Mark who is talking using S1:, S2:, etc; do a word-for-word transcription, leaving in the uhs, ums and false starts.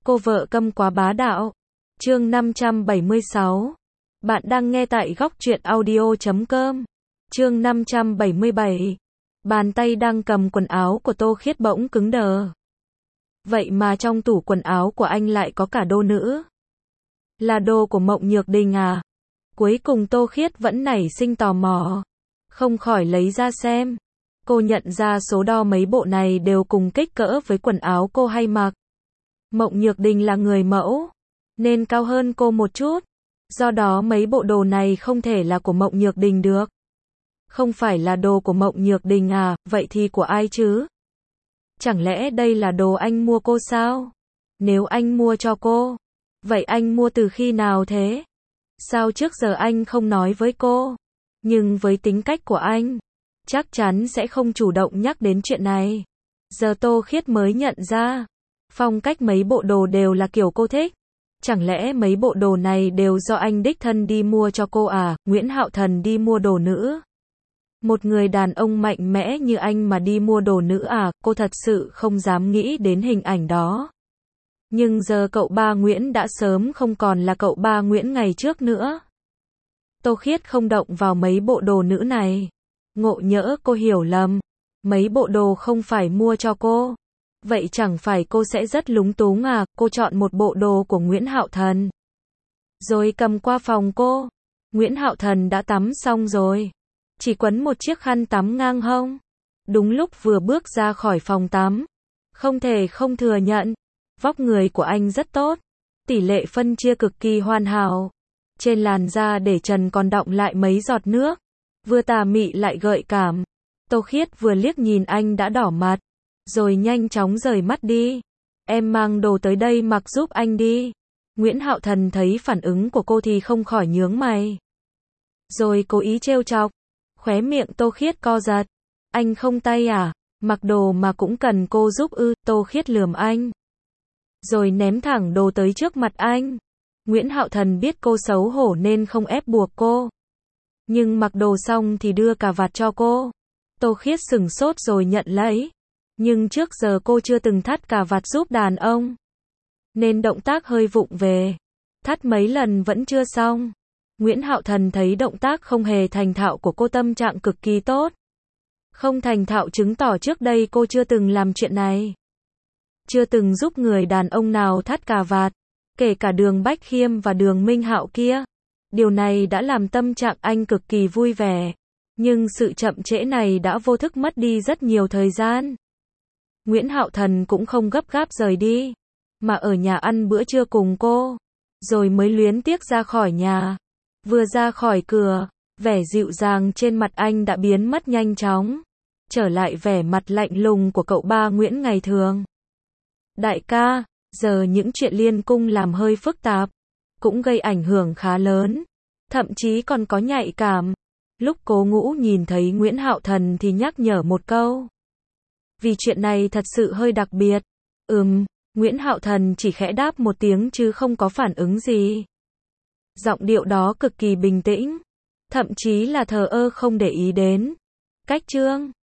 S1: Cô vợ câm quá bá đạo. Chương năm trăm bảy mươi sáu. Bạn đang nghe tại góc truyện audio chấm com. Chương năm trăm bảy mươi bảy. Bàn tay đang cầm quần áo của Tô Khiết bỗng cứng đờ. Vậy mà trong tủ quần áo của anh lại có cả đồ nữ. Là đồ của Mộng Nhược Đình à? Cuối cùng Tô Khiết vẫn nảy sinh tò mò. Không khỏi lấy ra xem. Cô nhận ra số đo mấy bộ này đều cùng kích cỡ với quần áo cô hay mặc. Mộng Nhược Đình là người mẫu, nên cao hơn cô một chút. Do đó mấy bộ đồ này không thể là của Mộng Nhược Đình được. Không phải là đồ của Mộng Nhược Đình à, vậy thì của ai chứ? Chẳng lẽ đây là đồ anh mua cô sao? Nếu anh mua cho cô, vậy anh mua từ khi nào thế? Sao trước giờ anh không nói với cô? Nhưng với tính cách của anh, chắc chắn sẽ không chủ động nhắc đến chuyện này. Giờ Tô Khiết mới nhận ra, phong cách mấy bộ đồ đều là kiểu cô thích. Chẳng lẽ mấy bộ đồ này đều do anh đích thân đi mua cho cô à? Nguyễn Hạo Thần đi mua đồ nữ. Một người đàn ông mạnh mẽ như anh mà đi mua đồ nữ à? Cô thật sự không dám nghĩ đến hình ảnh đó. Nhưng giờ cậu ba Nguyễn đã sớm không còn là cậu ba Nguyễn ngày trước nữa. Tô Khiết không động vào mấy bộ đồ nữ này. Ngộ nhỡ cô hiểu lầm. Mấy bộ đồ không phải mua cho cô. Vậy chẳng phải cô sẽ rất lúng túng à? Cô chọn một bộ đồ của Nguyễn Hạo Thần, rồi cầm qua phòng cô. Nguyễn Hạo Thần đã tắm xong rồi, chỉ quấn một chiếc khăn tắm ngang hông. Đúng lúc vừa bước ra khỏi phòng tắm, không thể không thừa nhận, vóc người của anh rất tốt, tỷ lệ phân chia cực kỳ hoàn hảo. Trên làn da để trần còn đọng lại mấy giọt nước, vừa tà mị lại gợi cảm. Tô Khiết vừa liếc nhìn anh đã đỏ mặt, rồi nhanh chóng rời mắt đi. Em mang đồ tới đây mặc giúp anh đi. Nguyễn Hạo Thần thấy phản ứng của cô thì không khỏi nhướng mày, rồi cố ý trêu chọc. Khóe miệng Tô Khiết co giật. Anh không tay à? Mặc đồ mà cũng cần cô giúp ư? Tô Khiết lườm anh, rồi ném thẳng đồ tới trước mặt anh. Nguyễn Hạo Thần biết cô xấu hổ nên không ép buộc cô, nhưng mặc đồ xong thì đưa cà vạt cho cô. Tô Khiết sửng sốt rồi nhận lấy. Nhưng trước giờ cô chưa từng thắt cà vạt giúp đàn ông, nên động tác hơi vụng về. Thắt mấy lần vẫn chưa xong. Nguyễn Hạo Thần thấy động tác không hề thành thạo của cô, tâm trạng cực kỳ tốt. Không thành thạo chứng tỏ trước đây cô chưa từng làm chuyện này. Chưa từng giúp người đàn ông nào thắt cà vạt, kể cả Đường Bách Khiêm và Đường Minh Hạo kia. Điều này đã làm tâm trạng anh cực kỳ vui vẻ. Nhưng sự chậm trễ này đã vô thức mất đi rất nhiều thời gian. Nguyễn Hạo Thần cũng không gấp gáp rời đi, mà ở nhà ăn bữa trưa cùng cô, rồi mới luyến tiếc ra khỏi nhà. Vừa ra khỏi cửa, vẻ dịu dàng trên mặt anh đã biến mất nhanh chóng, trở lại vẻ mặt lạnh lùng của cậu ba Nguyễn ngày thường. Đại ca, giờ những chuyện liên cung làm hơi phức tạp, cũng gây ảnh hưởng khá lớn, thậm chí còn có nhạy cảm. Lúc Cố Ngũ nhìn thấy Nguyễn Hạo Thần thì nhắc nhở một câu. Vì chuyện này thật sự hơi đặc biệt. Ừm, Nguyễn Hạo Thần chỉ khẽ đáp một tiếng chứ không có phản ứng gì. Giọng điệu đó cực kỳ bình tĩnh, thậm chí là thờ ơ không để ý đến. Cách chương